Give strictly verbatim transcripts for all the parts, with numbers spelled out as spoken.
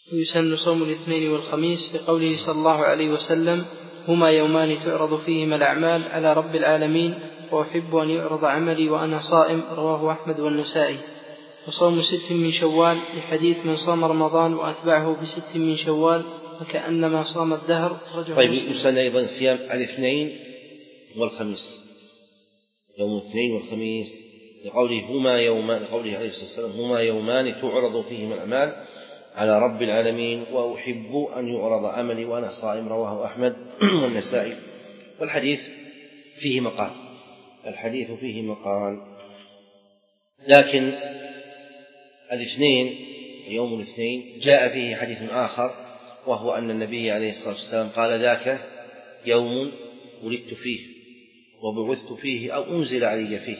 ويسن صوم الاثنين والخميس لقوله صلى الله عليه وسلم: هما يومان تعرض فيهما الأعمال على رب العالمين، وأحب أن يعرض عملي وأنا صائم، رواه أحمد والنسائي. وصوم ست من شوال لحديث من صام رمضان وأتبعه بست من شوال فكأنما صام الدهر. طيب يسن أيضا صيام الاثنين والخميس، يوم الاثنين والخميس لقوله هما يومان، لقوله عليه الصلاة والسلام: هما يومان تعرض فيهما الأعمال على رب العالمين، وأحب أن يعرض عملي وأنا صائم، رواه أحمد والنسائي. والحديث فيه مقال، الحديث فيه مقال، لكن الاثنين، يوم الاثنين، جاء فيه حديث آخر، وهو أن النبي عليه الصلاة والسلام قال: ذاك يوم ولدت فيه وبعثت فيه أو أنزل علي فيه.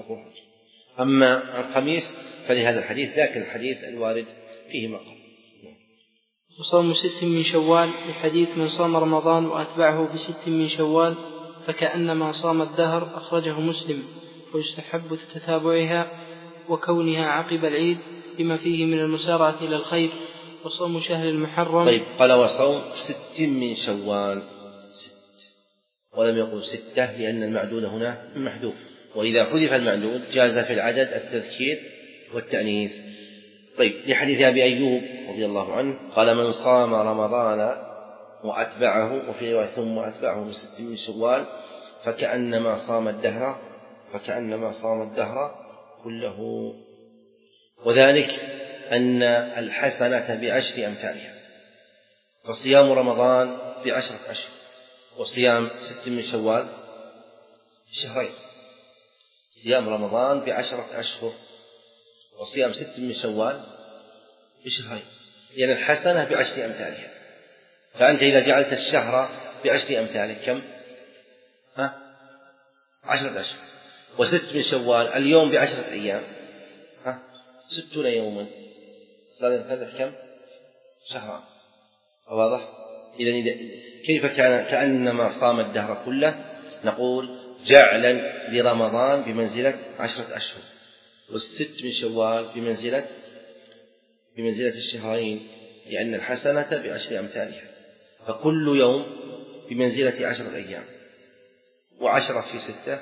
أما الخميس فلهذا الحديث، لكن الحديث الوارد فيه مقال. وصوم ست من شوال لحديث من صام رمضان وأتبعه بست من شوال فكأنما صام الدهر، أخرجه مسلم. ويستحب تتابعها وكونها عقب العيد بما فيه من المسارعة إلى الخير. وصوم شهر المحرم. طيب قال: وصوم ست من شوال، ست، ولم يقل ستة لأن المعدود هنا محذوف، وإذا حذف المعدود جاز في العدد التذكير والتأنيث. طيب لحديث أبي أيوب رضي الله عنه قال: من صام رمضان وأتبعه، وفي رواية ثم أتبعه بست من شوال فكأنما صام الدهر، فكأنما صام الدهر كله. وذلك أن الحسنة بعشر أمثالها، فصيام رمضان بعشرة أشهر، وصيام ست من شوال شهرين. صيام رمضان بعشرة أشهر وصيام ست من شوال بشهرين، لأن يعني الحسنة بعشر أمثالها. فأنت إذا جعلت الشهر بعشر أمثاله كم؟ ها؟ عشرة أشهر. وست من شوال اليوم بعشرة أيام، ها؟ ستون يوما، صار هذا كم؟ شهران. واضح؟ إذا كيف كان كأنما صام الدهر كله؟ نقول جعلا لرمضان بمنزلة عشرة أشهر، والست من شوال بمنزلة بمنزلة الشهرين، لأن الحسنة بعشر أمثالها، فكل يوم بمنزلة عشرة أيام، وعشرة في ستة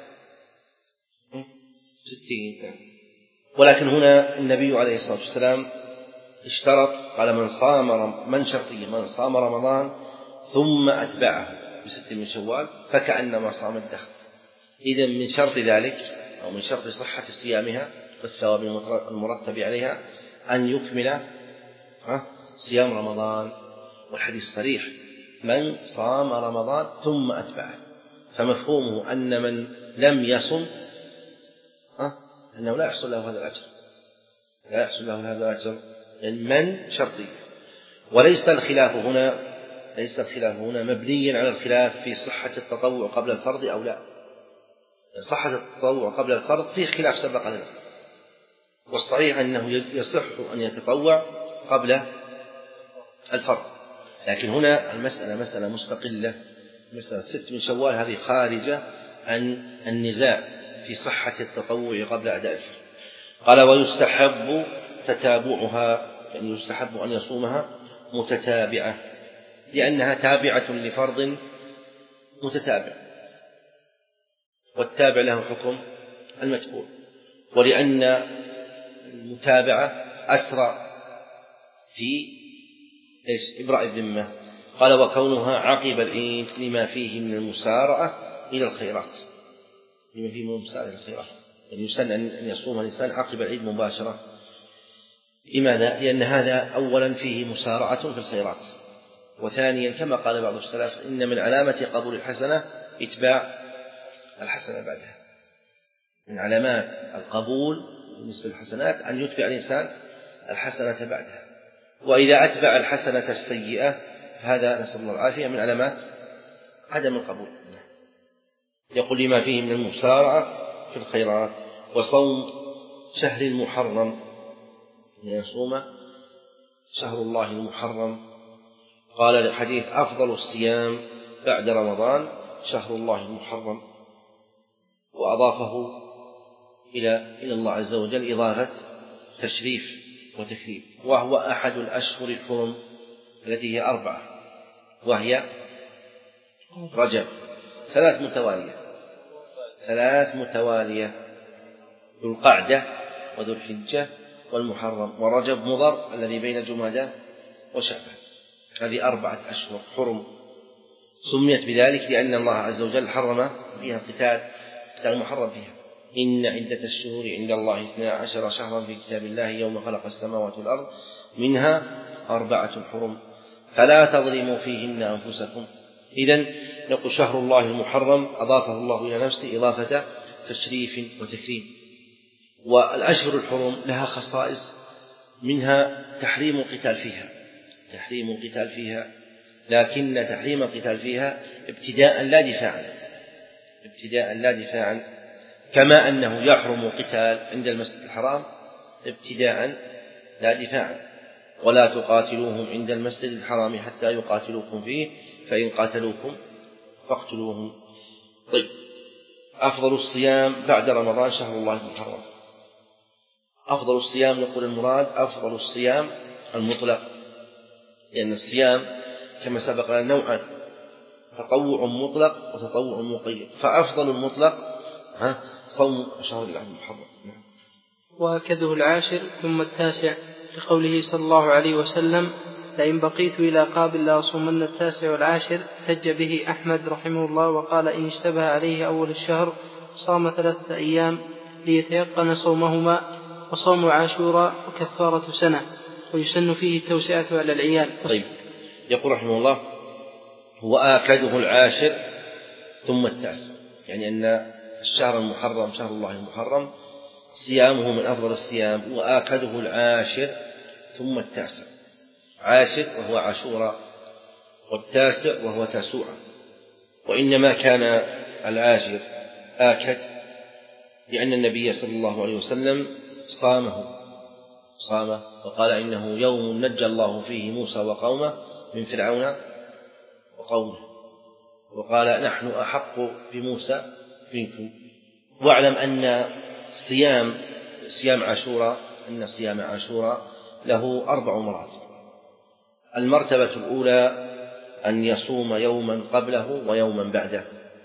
ستين. ولكن هنا النبي عليه الصلاة والسلام اشترط، قال: من صام من شرطية من صام رمضان ثم أتبعه بست من شوال فكأنما صام الدهر. إذن من شرط ذلك، أو من شرط صحة صيامها والثواب المرتب عليها، أن يكمل صيام رمضان. والحديث صريح: من صام رمضان ثم أتبعه، فمفهومه أن من لم يصم أنه لا يحصل له هذا الأجر، لا يحصل له هذا الأجر، يعني من شرطي. وليس الخلاف هنا ليس الخلاف هنا مبنيا على الخلاف في صحة التطوع قبل الفرض أو لا. صحة التطوع قبل الفرض فيه خلاف سبق لنا، والصحيح أنه يصح أن يتطوع قبل الفرض، لكن هنا المسألة مسألة مستقلة. مسألة ست من شوال هذه خارجة عن النزاع في صحة التطوع قبل أداء الفرض. قال: ويستحب تتابعها، يعني يستحب أن يصومها متتابعة، لأنها تابعة لفرض متتابع، والتابع له حكم المتبوع، ولأن المتابعة أسرع في إيش؟ إبراء الذمة. قال: وكونها عقب العيد لما فيه من المسارعة إلى الخيرات، لما فيه من المسارعة إلى الخيرات، يعني يسن أن يصوم الإنسان عقب العيد مباشرة. لماذا؟ لأن هذا أولا فيه مسارعة في الخيرات، وثانيا كما قال بعض السلف: إن من علامة قبول الحسنة إتباع الحسنة بعدها. من علامات القبول بالنسبة للحسنات أن يتبع الإنسان الحسنة بعدها، وإذا أتبع الحسنة السيئة فهذا نسأل الله العافية من علامات عدم القبول. يقول: لما فيه من المسارعة في الخيرات. وصوم شهر المحرم، يصوم شهر الله المحرم. قال الحديث: أفضل الصيام بعد رمضان شهر الله المحرم، وأضافه إلى إلى الله عز وجل إضافة تشريف، وتكريم، وهو أحد الأشهر الحرم التي هي أربعة، وهي رجب ثلاث متوالية ثلاث متوالية ذو القعدة وذو الحجة والمحرم، ورجب مضر الذي بين جمادى وشعبان. هذه أربعة أشهر حرم، سميت بذلك لأن الله عز وجل حرم فيها القتال، القتال محرم فيها. إن عدة الشهور عند الله اثنا عشر شهرا في كتاب الله يوم خلق السماوات والأرض منها أربعة حرم فلا تظلموا فيهن أنفسكم. إذن نقول شهر الله المحرم أضافه الله إلى نفسه إضافة تشريف وتكريم. والأشهر الحرم لها خصائص، منها تحريم القتال فيها تحريم القتال فيها لكن تحريم القتال فيها ابتداء لا دفاعا ابتداء لا دفاعا كما أنه يحرم القتال عند المسجد الحرام ابتداء لا دفاعا. ولا تقاتلوهم عند المسجد الحرام حتى يقاتلوكم فيه فإن قاتلوكم فاقتلوهم. طيب، أفضل الصيام بعد رمضان شهر الله المحرم. أفضل الصيام نقول المراد أفضل الصيام المطلق، لأن الصيام كما سبق لنا نوعان، تطوع مطلق وتطوع مقيد، فأفضل المطلق ها صوم شهر الله المحرم. وهكذا العاشر ثم التاسع، لقوله صلى الله عليه وسلم: لئن بقيت إلى قابل لأصومن التاسع والعاشر. احتج به أحمد رحمه الله وقال: إن اشتبه عليه أول الشهر صام ثلاثة أيام ليتيقن صومهما، وصوم عاشوراء وكفارة سنة، ويسن فيه التوسعة على العيال. طيب، يقول رحمه الله: وآكده العاشر ثم التاسع، يعني أن الشهر المحرم شهر الله المحرم صيامه من أفضل الصيام، وآكده العاشر ثم التاسع. عاشر وهو عاشوراء، والتاسع وهو تاسوعا. وإنما كان العاشر آكد لأن النبي صلى الله عليه وسلم صامه صامه وقال: إنه يوم نجى الله فيه موسى وقومه من فرعون وقومه، وقال: نحن أحق بموسى منكم. واعلم أن صيام صيام عاشوراء أن صيام عاشوراء له أربع مراتب. المرتبة الأولى أن يصوم يوما قبله ويوما بعده،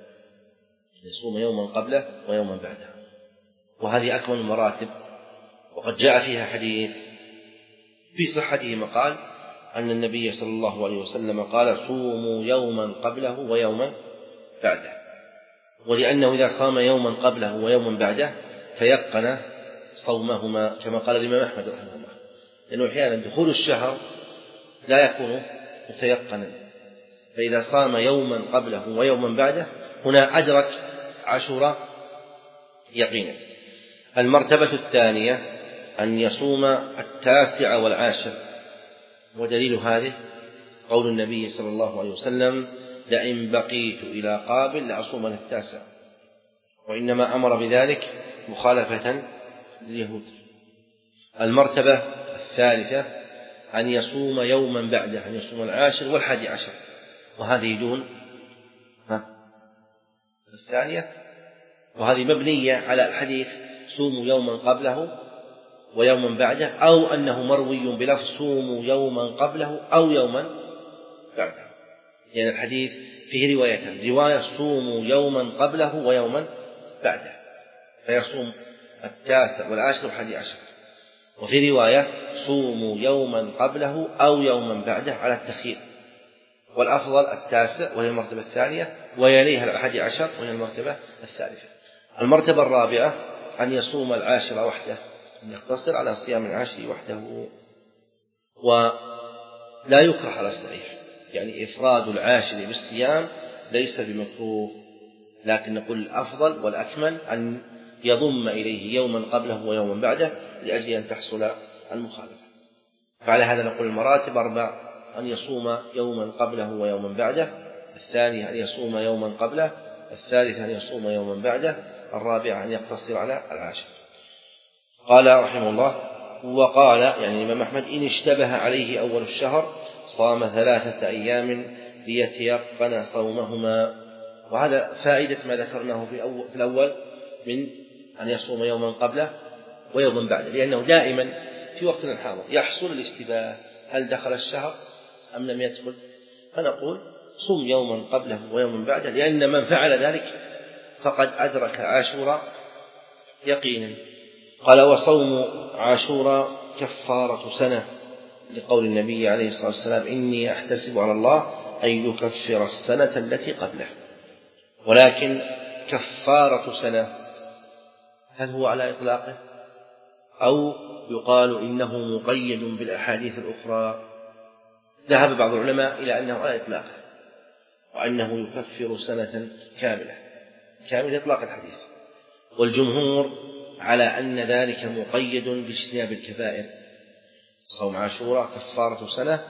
يصوم يوما قبله ويوما بعده، وهذه أكمل المراتب. وقد جاء فيها حديث في صحته مقال أن النبي صلى الله عليه وسلم قال: صوموا يوما قبله ويوما بعده. ولأنه إذا صام يوما قبله ويوما بعده تيقن صومهما، كما قال الإمام أحمد رحمه الله، لأنه أحيانا دخول الشهر لا يكون متيقنا، فإذا صام يوما قبله ويوما بعده هنا أدرك عاشوراء يقينا. المرتبة الثانية أن يصوم التاسع والعاشر، ودليل هذه قول النبي صلى الله عليه وسلم: لئن بقيت إلى قابل لأصومن التاسع، وإنما أمر بذلك مخالفة لليهود. المرتبة الثالثة أن يصوم يوما بعده، أن يصوم العاشر والحادي عشر، وهذه دون الثانية، وهذه مبنية على الحديث: صوموا يوما قبله ويوما بعده، أو أنه مروي بلفظ صوموا يوما قبله أو يوما بعده، لأن يعني الحديث فيه روايتان: رواية صوموا يوما قبله ويوما بعده فيصوم التاسع والعاشر والحادي عشر، وفي رواية صوموا يوما قبله أو يوما بعده على التخيير، والأفضل التاسع وهي المرتبة الثانية، ويليها الحادي عشر وهي المرتبة الثالثة. المرتبة الرابعة أن يصوم العاشر وحده، أن يقتصر على صيام العاشر وحده، ولا يكره على الصحيح، يعني إفراد العاشر بالصيام ليس بمكروه، لكن نقول الأفضل والأكمل أن يضم إليه يوما قبله ويوما بعده لأجل أن تحصل المخالفة. فعلى هذا نقول المراتب أربع: أن يصوم يوما قبله ويوما بعده، الثاني أن يصوم يوما قبله، الثالث أن يصوم يوما بعده، الرابع أن يقتصر على العاشر. قال رحمه الله: وقال يعني الإمام أحمد: إن اشتبه عليه أول الشهر صام ثلاثة أيام ليتيقن صومهما. وهذا فائدة ما ذكرناه في الأول من أن يصوم يوما قبله ويوما بعده، لأنه دائما في وقتنا الحاضر يحصل الاشتباه، هل دخل الشهر أم لم يدخل؟ فنقول صم يوما قبله ويوما بعده، لأن من فعل ذلك فقد أدرك عاشوراء يقينا. قال وصوم عاشوراء كفارة سنة، لقول النبي عليه الصلاة والسلام إني أحتسب على الله أن يكفر السنة التي قبله. ولكن كفارة سنة هل هو على إطلاقه أو يقال إنه مقيد بالأحاديث الأخرى؟ ذهب بعض العلماء إلى أنه على إطلاقه، وأنه يكفر سنة كاملة كامل إطلاق الحديث، والجمهور على أن ذلك مقيد باجتناب الكبائر. صوم عاشوراء كفارة سنة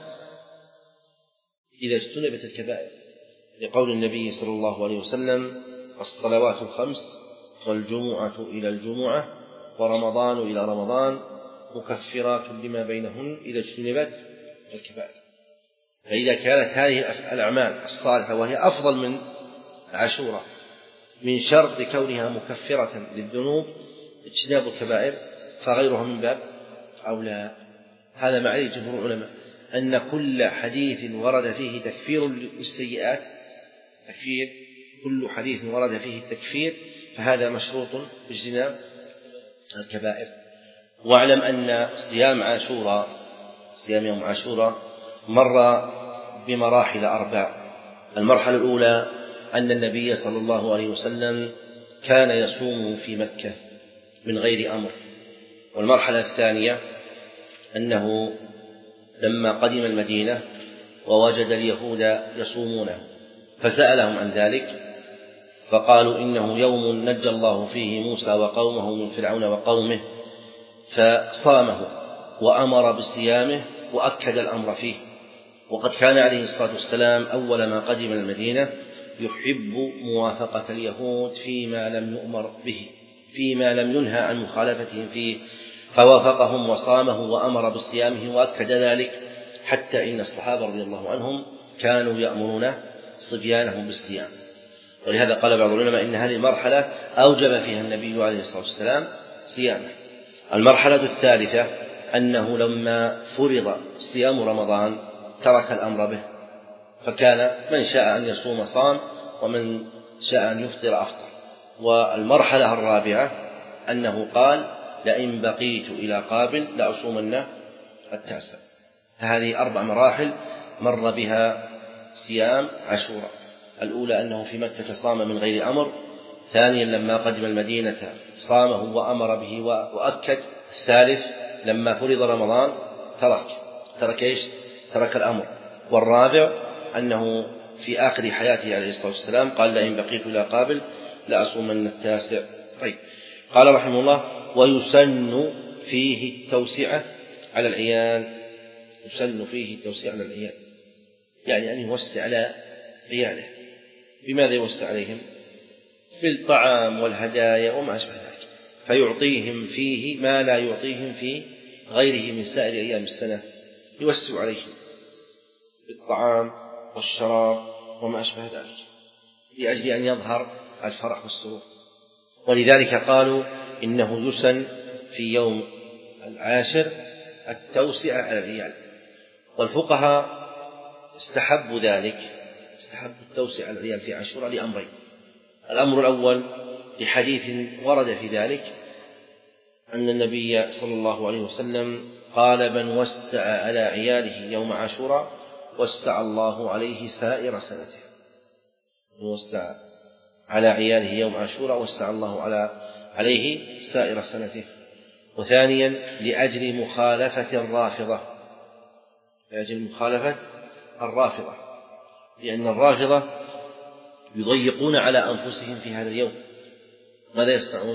إذا اجتنبت الكبائر، لقول النبي صلى الله عليه وسلم الصلوات الخمس والجمعة إلى الجمعة ورمضان إلى رمضان مكفرات لما بينهن إذا اجتنبت الكبائر. فإذا كانت هذه الأعمال الصالحة وهي أفضل من عاشوراء من شرط كونها مكفرة للذنوب اجتناب الكبائر، فغيرها من باب أولى. هذا ما عليه جمهور العلماء، أن كل حديث ورد فيه تكفير للسيئات تكفير كل حديث ورد فيه التكفير فهذا مشروط باجتناب الكبائر. واعلم أن صيام عاشوراء صيام يوم عاشوراء مر بمراحل أربع. المرحلة الأولى أن النبي صلى الله عليه وسلم كان يصوم في مكة من غير أمر. والمرحلة الثانية أنه لما قدم المدينة ووجد اليهود يصومونه فسألهم عن ذلك فقالوا إنه يوم نجى الله فيه موسى وقومه من فرعون وقومه، فصامه وأمر بصيامه وأكد الأمر فيه. وقد كان عليه الصلاة والسلام أول ما قدم المدينة يحب موافقة اليهود فيما لم يؤمر به فيما لم ينهى عن مخالفتهم فيه، فوافقهم وصامه وأمر بصيامه وأكد ذلك، حتى إن الصحابة رضي الله عنهم كانوا يأمرون صبيانهم بالصيام. ولهذا قال بعض العلماء إن هذه المرحلة أوجب فيها النبي عليه الصلاة والسلام صيامه. المرحلة الثالثة أنه لما فرض صيام رمضان ترك الأمر به، فكان من شاء أن يصوم صام ومن شاء أن يفطر أفطر. والمرحلة الرابعة أنه قال لئن بقيت إلى قابل لأصومن التاسع. هذه أربع مراحل مر بها صيام عاشوراء. الأولى أنه في مكة صام من غير أمر، ثانيا لما قدم المدينة صامه وأمر به وأكد، الثالث لما فرض رمضان ترك ترك إيش؟ ترك الأمر، والرابع أنه في آخر حياته عليه الصلاة والسلام قال لئن بقيت إلى قابل لأصومن التاسع. طيب، قال رحمه الله ويسن فيه التوسعة على العيال. يسن فيه التوسعة على العيال يعني أن يوسع على عياله. بماذا يوسع عليهم؟ بالطعام والهدايا وما أشبه ذلك، فيعطيهم فيه ما لا يعطيهم في غيره من سائر أيام السنة، يوسع عليهم بالطعام والشراب وما أشبه ذلك لأجل أن يظهر الفرح والسرور. ولذلك قالوا إنه يسن في يوم العاشر التوسعة على العيال. والفقهاء استحبوا ذلك استحبوا التوسعة على العيال في عاشوراء لأمرين. الأمر الأول لحديث ورد في ذلك أن النبي صلى الله عليه وسلم قال من وسع على عياله يوم عاشوراء وسع الله عليه سائر سنته. من وسع على عياله يوم عاشوراء وسع الله على عليه سائر سنته. وثانيا لأجل مخالفة الرافضة لأجل مخالفة الرافضة لأن الرافضة يضيقون على أنفسهم في هذا اليوم. ماذا يصنعون؟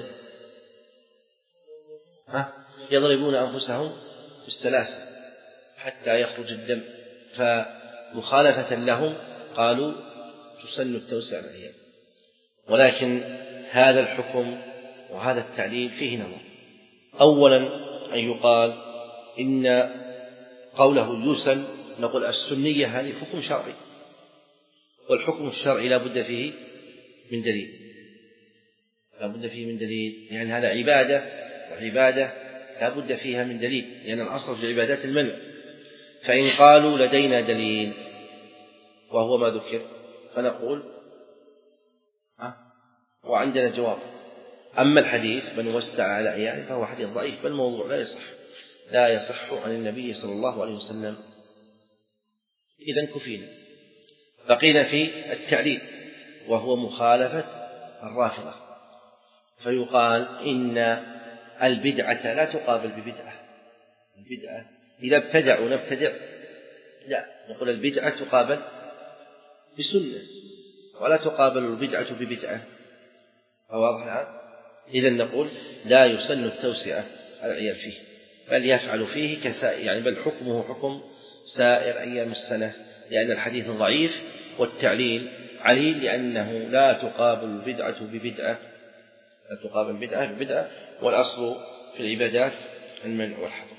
ها؟ يضربون أنفسهم بالسلاسل حتى يخرج الدم. فمخالفة لهم قالوا تسن التوسع على العيال. ولكن هذا الحكم وهذا التعليل فيه نظر. أولا أن يقال إن قوله يسن نقول السنية هذه حكم شرعي، والحكم الشرعي لا بد فيه من دليل لا بد فيه من دليل لأن هذا عبادة، وعبادة لا بد فيها من دليل، لأن الأصل في العبادات المنع. فإن قالوا لدينا دليل وهو ما ذكر فنقول ها وعندنا جواب. أما الحديث من وسع على عياله فهو حديث ضعيف، بل موضوع لا يصح لا يصح عن النبي صلى الله عليه وسلم. إذن كفينا. بقينا في التعليل وهو مخالفة الرافضة، فيقال إن البدعة لا تقابل ببدعة. البدعة إذا ابتدعوا نبتدع، لا، نقول البدعة تقابل بسنة ولا تقابل البدعة ببدعة. فواضح الآن؟ إذن نقول لا يسن التوسعة على العيال فيه، بل يفعل فيه كسائر، يعني بل حكمه حكم سائر أيام السنة، لأن الحديث ضعيف والتعليل عليل، لأنه لا تقابل البدعة ببدعة، لا تقابل بدعة ببدعة، والأصل في العبادات المنع والحظر.